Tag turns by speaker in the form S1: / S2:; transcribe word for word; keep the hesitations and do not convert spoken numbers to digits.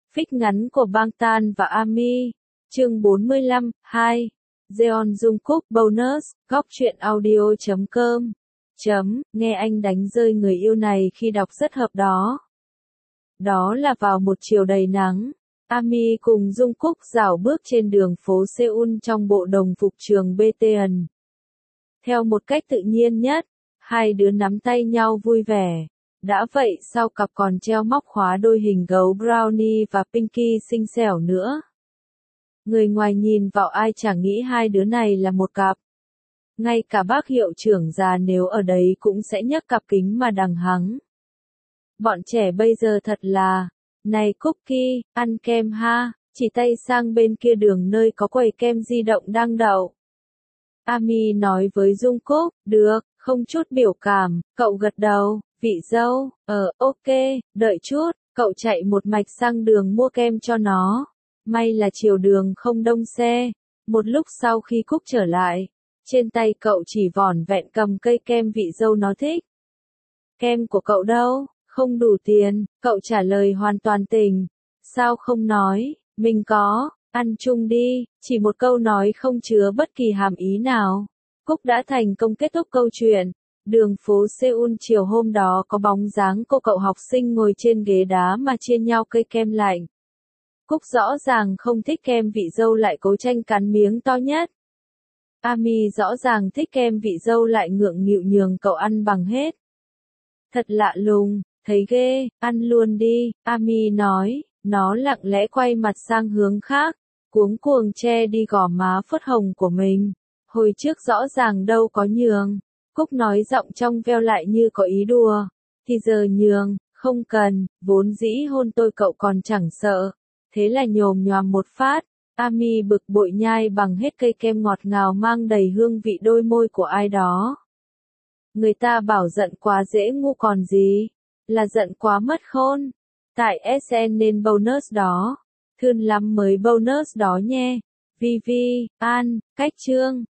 S1: Fic ngắn của Bangtan và Army. Chương bốn mươi lăm, hai. Jeon Jungkook bonus, góc truyện audio chấm com. Chấm, nghe anh đánh rơi người yêu này khi đọc rất hợp đó. Đó là vào một chiều đầy nắng, Army cùng Jungkook dạo bước trên đường phố Seoul trong bộ đồng phục trường bê tê en. Theo một cách tự nhiên nhất, hai đứa nắm tay nhau vui vẻ. Đã vậy sau cặp còn treo móc khóa đôi hình gấu Brownie và Pinky xinh xẻo nữa. Người ngoài nhìn vào ai chẳng nghĩ hai đứa này là một cặp. Ngay cả bác hiệu trưởng già nếu ở đấy cũng sẽ nhấc cặp kính mà đằng hắng. Bọn trẻ bây giờ thật là, này Cookie, ăn kem ha, chỉ tay sang bên kia đường nơi có quầy kem di động đang đậu. Army nói với Jungkook, được, không chút biểu cảm, cậu gật đầu, vị dâu, ờ, ok, đợi chút, cậu chạy một mạch sang đường mua kem cho nó. May là chiều đường không đông xe. Một lúc sau khi Cúc trở lại, trên tay cậu chỉ vỏn vẹn cầm cây kem vị dâu nó thích. Kem của cậu đâu? Không đủ tiền, cậu trả lời hoàn toàn tình. Sao không nói, mình có, ăn chung đi, chỉ một câu nói không chứa bất kỳ hàm ý nào. Cúc đã thành công kết thúc câu chuyện. Đường phố Seoul chiều hôm đó có bóng dáng cô cậu học sinh ngồi trên ghế đá mà chia nhau cây kem lạnh. Cúc rõ ràng không thích kem vị dâu lại cố tranh cắn miếng to nhất. Army rõ ràng thích kem vị dâu lại ngượng nghịu nhường cậu ăn bằng hết. Thật lạ lùng, thấy ghê, ăn luôn đi, Army nói, nó lặng lẽ quay mặt sang hướng khác, cuống cuồng che đi gò má phớt hồng của mình. Hồi trước rõ ràng đâu có nhường. Cúc nói giọng trong veo lại như có ý đùa. Thì giờ nhường, không cần, vốn dĩ hôn tôi cậu còn chẳng sợ. Thế là nhồm nhoàm một phát, Army bực bội nhai bằng hết cây kem ngọt ngào mang đầy hương vị đôi môi của ai đó. Người ta bảo giận quá dễ ngu còn gì, là giận quá mất khôn. Tại ét en nên bonus đó, thương lắm mới bonus đó nhé. Vi Vi, An, cách chương.